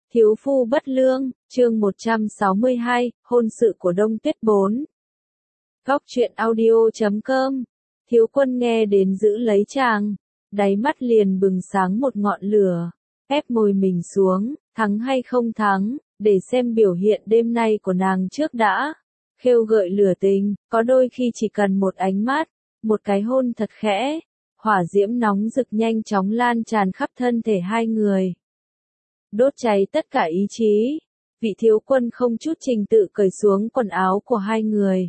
Thiếu phu bất lương, chương 162, hôn sự của Đông Tuyết 4. Góc truyện audio.com. Thiếu quân nghe đến giữ lấy chàng, đáy mắt liền bừng sáng một ngọn lửa, ép môi mình xuống, thắng hay không thắng, để xem biểu hiện đêm nay của nàng trước đã. Khêu gợi lửa tình, có đôi khi chỉ cần một ánh mắt, một cái hôn thật khẽ, hỏa diễm nóng rực nhanh chóng lan tràn khắp thân thể hai người, đốt cháy tất cả ý chí. Vị thiếu quân không chút trình tự cởi xuống quần áo của hai người,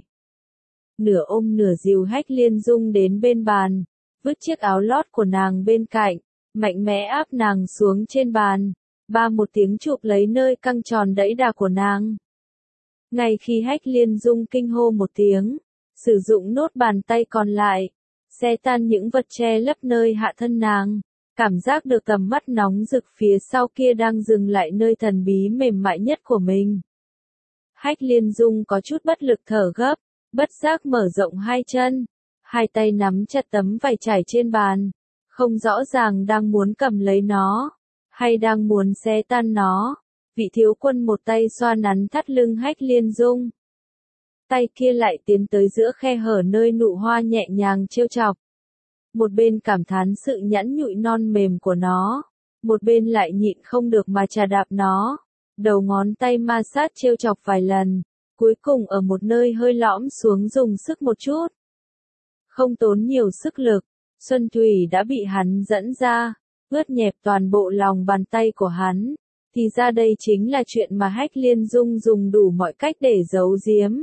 nửa ôm nửa dìu Hách Liên Dung đến bên bàn, vứt chiếc áo lót của nàng bên cạnh, mạnh mẽ áp nàng xuống trên bàn, ba một tiếng chụp lấy nơi căng tròn đẫy đà của nàng. Ngay khi Hách Liên Dung kinh hô một tiếng, sử dụng nốt bàn tay còn lại, xé tan những vật che lấp nơi hạ thân nàng, cảm giác được tầm mắt nóng rực phía sau kia đang dừng lại nơi thần bí mềm mại nhất của mình. Hách Liên Dung có chút bất lực thở gấp, bất giác mở rộng hai chân, hai tay nắm chặt tấm vải trải trên bàn, không rõ ràng đang muốn cầm lấy nó, hay đang muốn xé tan nó. Vị thiếu quân một tay xoa nắn thắt lưng Hách Liên Dung, tay kia lại tiến tới giữa khe hở nơi nụ hoa nhẹ nhàng trêu chọc. Một bên cảm thán sự nhẵn nhụi non mềm của nó, một bên lại nhịn không được mà chà đạp nó, đầu ngón tay ma sát trêu chọc vài lần, cuối cùng ở một nơi hơi lõm xuống dùng sức một chút. Không tốn nhiều sức lực, Xuân Thủy đã bị hắn dẫn ra, ướt nhẹp toàn bộ lòng bàn tay của hắn. Thì ra đây chính là chuyện mà Hách Liên Dung dùng đủ mọi cách để giấu giếm.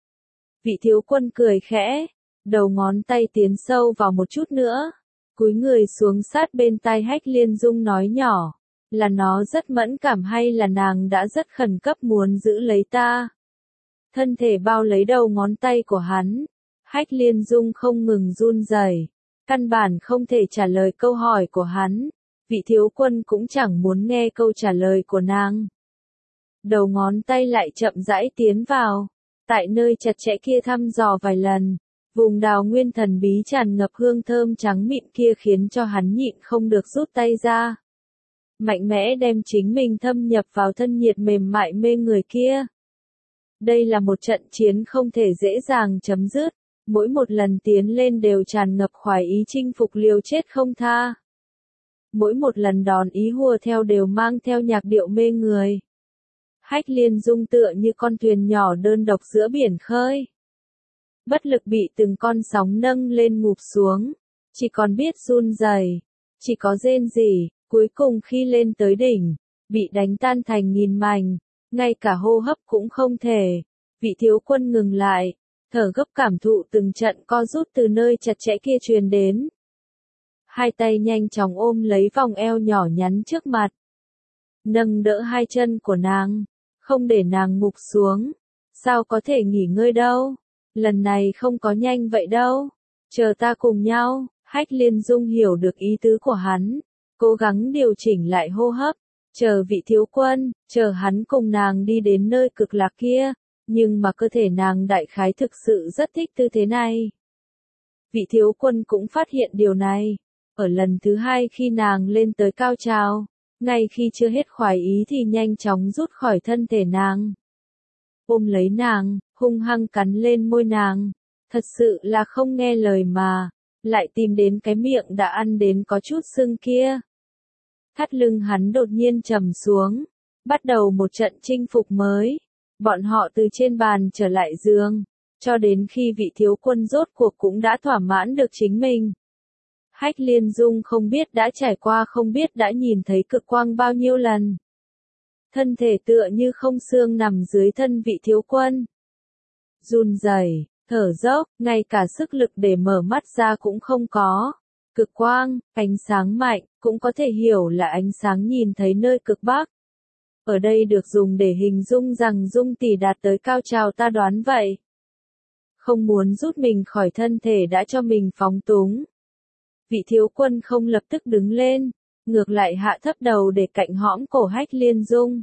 Vị thiếu quân cười khẽ, đầu ngón tay tiến sâu vào một chút nữa, cúi người xuống sát bên tai Hách Liên Dung nói nhỏ, là nó rất mẫn cảm hay là nàng đã rất khẩn cấp muốn giữ lấy ta. Thân thể bao lấy đầu ngón tay của hắn, Hách Liên Dung không ngừng run rẩy, căn bản không thể trả lời câu hỏi của hắn. Vị thiếu quân cũng chẳng muốn nghe câu trả lời của nàng. Đầu ngón tay lại chậm rãi tiến vào, tại nơi chặt chẽ kia thăm dò vài lần, vùng đào nguyên thần bí tràn ngập hương thơm trắng mịn kia khiến cho hắn nhịn không được rút tay ra. Mạnh mẽ đem chính mình thâm nhập vào thân nhiệt mềm mại mê người kia. Đây là một trận chiến không thể dễ dàng chấm dứt, mỗi một lần tiến lên đều tràn ngập khoái ý chinh phục liều chết không tha. Mỗi một lần đòn ý hùa theo đều mang theo nhạc điệu mê người. Hách Liên Dung tựa như con thuyền nhỏ đơn độc giữa biển khơi, bất lực bị từng con sóng nâng lên ngụp xuống, chỉ còn biết run rẩy, chỉ có rên rỉ. Cuối cùng khi lên tới đỉnh, bị đánh tan thành nghìn mảnh, ngay cả hô hấp cũng không thể. Vị thiếu quân ngừng lại, thở gấp cảm thụ từng trận co rút từ nơi chặt chẽ kia truyền đến. Hai tay nhanh chóng ôm lấy vòng eo nhỏ nhắn trước mặt, nâng đỡ hai chân của nàng, không để nàng ngục xuống. Sao có thể nghỉ ngơi đâu, lần này không có nhanh vậy đâu, chờ ta cùng nhau. Hách Liên Dung hiểu được ý tứ của hắn, cố gắng điều chỉnh lại hô hấp, chờ vị thiếu quân, chờ hắn cùng nàng đi đến nơi cực lạc kia, nhưng mà cơ thể nàng đại khái thực sự rất thích tư thế này. Vị thiếu quân cũng phát hiện điều này. Ở lần thứ hai khi nàng lên tới cao trào, ngay khi chưa hết khoái ý thì nhanh chóng rút khỏi thân thể nàng. Ôm lấy nàng, hung hăng cắn lên môi nàng, thật sự là không nghe lời mà, lại tìm đến cái miệng đã ăn đến có chút sưng kia. Thắt lưng hắn đột nhiên trầm xuống, bắt đầu một trận chinh phục mới. Bọn họ từ trên bàn trở lại giường, cho đến khi vị thiếu quân rốt cuộc cũng đã thỏa mãn được chính mình. Hách Liên Dung không biết đã trải qua, không biết đã nhìn thấy cực quang bao nhiêu lần. Thân thể tựa như không xương nằm dưới thân vị thiếu quân. Run rẩy, thở dốc, ngay cả sức lực để mở mắt ra cũng không có. Cực quang, ánh sáng mạnh, cũng có thể hiểu là ánh sáng nhìn thấy nơi cực bắc. Ở đây được dùng để hình dung rằng Dung tỷ đạt tới cao trào, ta đoán vậy. Không muốn rút mình khỏi thân thể đã cho mình phóng túng. Vị thiếu quân không lập tức đứng lên, ngược lại hạ thấp đầu để cạnh hõm cổ Hách Liên Dung.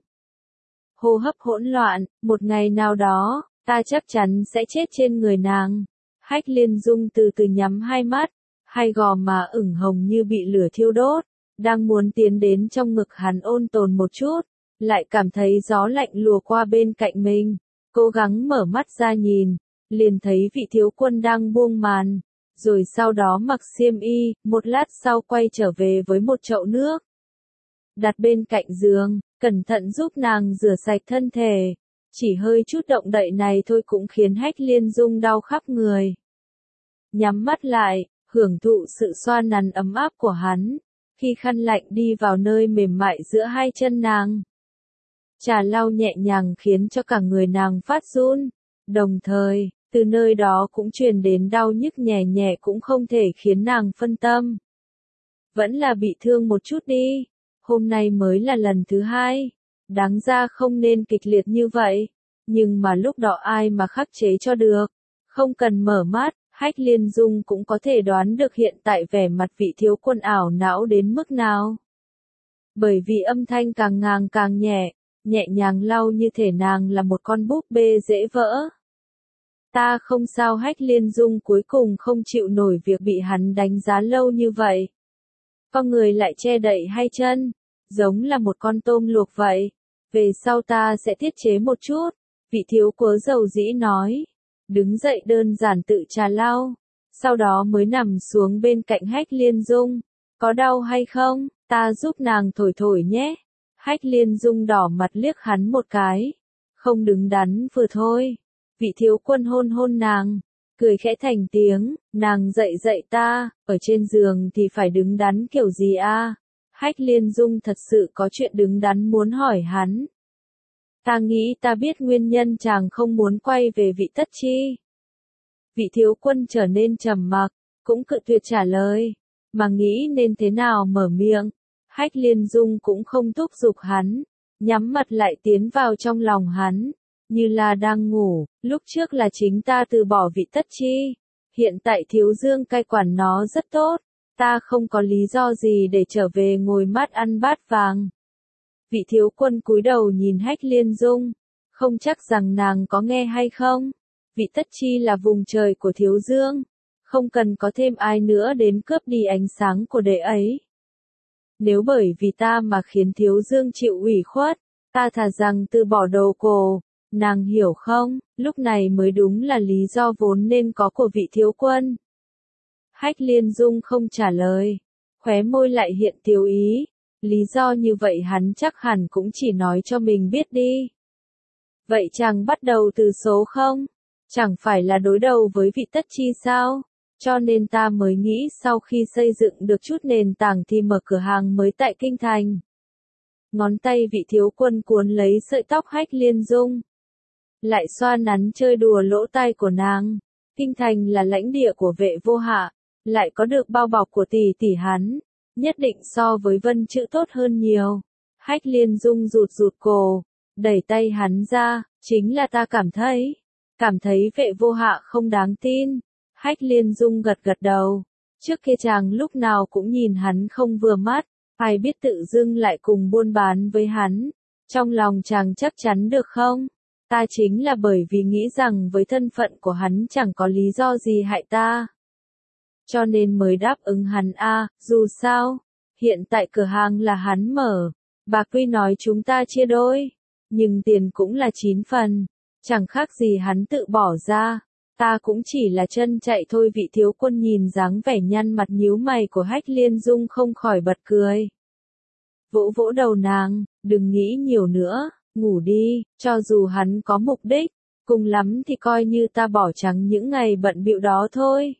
Hô hấp hỗn loạn, một ngày nào đó, ta chắc chắn sẽ chết trên người nàng. Hách Liên Dung từ từ nhắm hai mắt, hai gò má ửng hồng như bị lửa thiêu đốt, đang muốn tiến đến trong ngực hắn ôn tồn một chút, lại cảm thấy gió lạnh lùa qua bên cạnh mình. Cố gắng mở mắt ra nhìn, liền thấy vị thiếu quân đang buông màn, rồi sau đó mặc xiêm y, một lát sau quay trở về với một chậu nước. Đặt bên cạnh giường, cẩn thận giúp nàng rửa sạch thân thể. Chỉ hơi chút động đậy này thôi cũng khiến Hách Liên Dung đau khắp người. Nhắm mắt lại, hưởng thụ sự xoa nắn ấm áp của hắn, khi khăn lạnh đi vào nơi mềm mại giữa hai chân nàng. Trà lau nhẹ nhàng khiến cho cả người nàng phát run, đồng thời, từ nơi đó cũng truyền đến đau nhức nhẹ nhẹ cũng không thể khiến nàng phân tâm. Vẫn là bị thương một chút đi, hôm nay mới là lần thứ hai, đáng ra không nên kịch liệt như vậy, nhưng mà lúc đó ai mà khắc chế cho được, không cần mở mắt. Hách Liên Dung cũng có thể đoán được hiện tại vẻ mặt vị thiếu quân ảo não đến mức nào. Bởi vì âm thanh càng ngang càng nhẹ, nhẹ nhàng lau như thể nàng là một con búp bê dễ vỡ. Ta không sao. Hách Liên Dung cuối cùng không chịu nổi việc bị hắn đánh giá lâu như vậy. Con người lại che đậy hai chân, giống là một con tôm luộc vậy. Về sau ta sẽ tiết chế một chút, vị thiếu quớ dầu dĩ nói. Đứng dậy đơn giản tự trà lau, sau đó mới nằm xuống bên cạnh Hách Liên Dung. Có đau hay không? Ta giúp nàng thổi thổi nhé. Hách Liên Dung đỏ mặt liếc hắn một cái. Không đứng đắn vừa thôi. Vị thiếu quân hôn hôn nàng, cười khẽ thành tiếng, nàng dậy ta, ở trên giường thì phải đứng đắn kiểu gì a? Hách Liên Dung thật sự có chuyện đứng đắn muốn hỏi hắn. Ta nghĩ ta biết nguyên nhân chàng không muốn quay về vị Tất Chi. Vị thiếu quân trở nên trầm mặc, cũng cự tuyệt trả lời, mà nghĩ nên thế nào mở miệng. Hách Liên Dung cũng không thúc giục hắn, nhắm mặt lại tiến vào trong lòng hắn, như là đang ngủ. Lúc trước là chính ta từ bỏ vị Tất Chi, hiện tại Thiếu Dương cai quản nó rất tốt, ta không có lý do gì để trở về ngồi mát ăn bát vàng. Vị thiếu quân cúi đầu nhìn Hách Liên Dung, không chắc rằng nàng có nghe hay không. Vị Tất Chi là vùng trời của Thiếu Dương, không cần có thêm ai nữa đến cướp đi ánh sáng của đệ ấy. Nếu bởi vì ta mà khiến Thiếu Dương chịu ủy khuất, ta thà rằng từ bỏ đầu cổ, nàng hiểu không, lúc này mới đúng là lý do vốn nên có của vị thiếu quân. Hách Liên Dung không trả lời, khóe môi lại hiện tiếu ý. Lý do như vậy hắn chắc hẳn cũng chỉ nói cho mình biết đi. Vậy chàng bắt đầu từ số 0, chẳng phải là đối đầu với vị Tất Chi sao? Cho nên ta mới nghĩ sau khi xây dựng được chút nền tảng thì mở cửa hàng mới tại Kinh Thành. Ngón tay vị thiếu quân cuốn lấy sợi tóc Hách Liên Dung, lại xoa nắn chơi đùa lỗ tai của nàng. Kinh Thành là lãnh địa của Vệ Vô Hạ, lại có được bao bọc của tỷ tỷ hắn, nhất định so với Vân Chữ tốt hơn nhiều. Hách Liên Dung rụt cổ, đẩy tay hắn ra, chính là ta cảm thấy Vệ Vô Hạ không đáng tin. Hách Liên Dung gật đầu, trước kia chàng lúc nào cũng nhìn hắn không vừa mắt, ai biết tự dưng lại cùng buôn bán với hắn, trong lòng chàng chắc chắn được không? Ta chính là bởi vì nghĩ rằng với thân phận của hắn chẳng có lý do gì hại ta, cho nên mới đáp ứng hắn dù sao, hiện tại cửa hàng là hắn mở, bà Quy nói chúng ta chia đôi, nhưng tiền cũng là 9 phần, chẳng khác gì hắn tự bỏ ra, ta cũng chỉ là chân chạy thôi. Vị thiếu quân nhìn dáng vẻ nhăn mặt nhíu mày của Hách Liên Dung không khỏi bật cười. Vỗ vỗ đầu nàng, đừng nghĩ nhiều nữa, ngủ đi, cho dù hắn có mục đích, cùng lắm thì coi như ta bỏ trắng những ngày bận bịu đó thôi.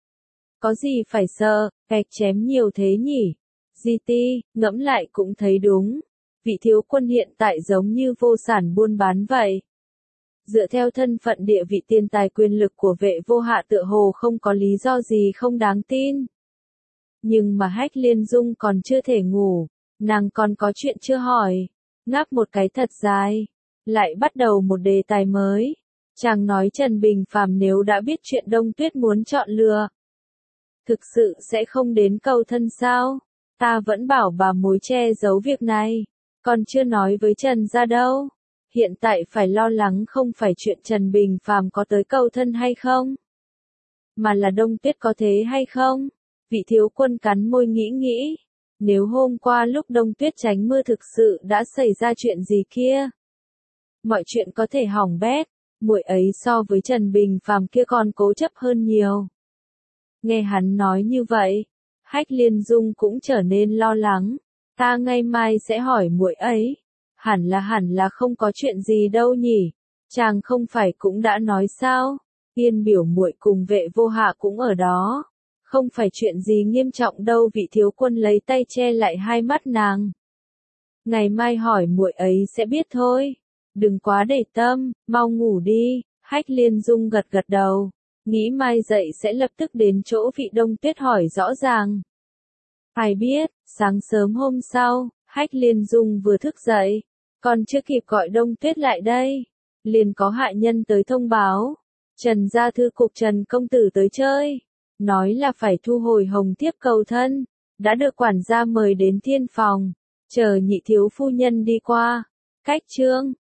Có gì phải sợ, gạch chém nhiều thế nhỉ? Di Ti, ngẫm lại cũng thấy đúng. Vị thiếu quân hiện tại giống như vô sản buôn bán vậy. Dựa theo thân phận địa vị tiền tài quyền lực của Vệ Vô Hạ tựa hồ không có lý do gì không đáng tin. Nhưng mà Hách Liên Dung còn chưa thể ngủ, nàng còn có chuyện chưa hỏi. Ngáp một cái thật dài, lại bắt đầu một đề tài mới. Chàng nói Trần Bình Phàm nếu đã biết chuyện Đông Tuyết muốn chọn lựa, thực sự sẽ không đến cầu thân sao? Ta vẫn bảo bà mối che giấu việc này, còn chưa nói với Trần gia đâu. Hiện tại phải lo lắng không phải chuyện Trần Bình Phàm có tới cầu thân hay không, mà là Đông Tuyết có thế hay không? Vị thiếu quân cắn môi nghĩ, Nếu hôm qua lúc Đông Tuyết tránh mưa thực sự đã xảy ra chuyện gì kia, mọi chuyện có thể hỏng bét, muội ấy so với Trần Bình Phàm kia còn cố chấp hơn nhiều. Nghe hắn nói như vậy, Hách Liên Dung cũng trở nên lo lắng. Ta ngày mai sẽ hỏi muội ấy. Hẳn là không có chuyện gì đâu nhỉ. Chàng không phải cũng đã nói sao? Yên biểu muội cùng Vệ Vô Hạ cũng ở đó. Không phải chuyện gì nghiêm trọng đâu. Vị thiếu quân lấy tay che lại hai mắt nàng. Ngày mai hỏi muội ấy sẽ biết thôi. Đừng quá để tâm, mau ngủ đi. Hách Liên Dung gật gật đầu. Nghĩ mai dậy sẽ lập tức đến chỗ vị Đông Tuyết hỏi rõ ràng. Ai biết, sáng sớm hôm sau, Hách Liên Dung vừa thức dậy, còn chưa kịp gọi Đông Tuyết lại đây, liền có hạ nhân tới thông báo, Trần gia thư cục Trần công tử tới chơi, nói là phải thu hồi hồng thiếp cầu thân, đã được quản gia mời đến thiên phòng, chờ nhị thiếu phu nhân đi qua. Cách chương